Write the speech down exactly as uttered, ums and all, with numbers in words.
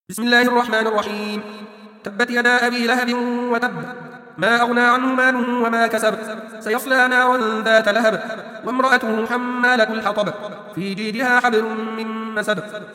بسم الله الرحمن الرحيم. تبت يدا أبي لهب وتب، ما أغنى عنه ماله وما كسب، سيصلى نارا ذات لهب، وامرأته حمالة الحطب، في جيدها حبل من مسد.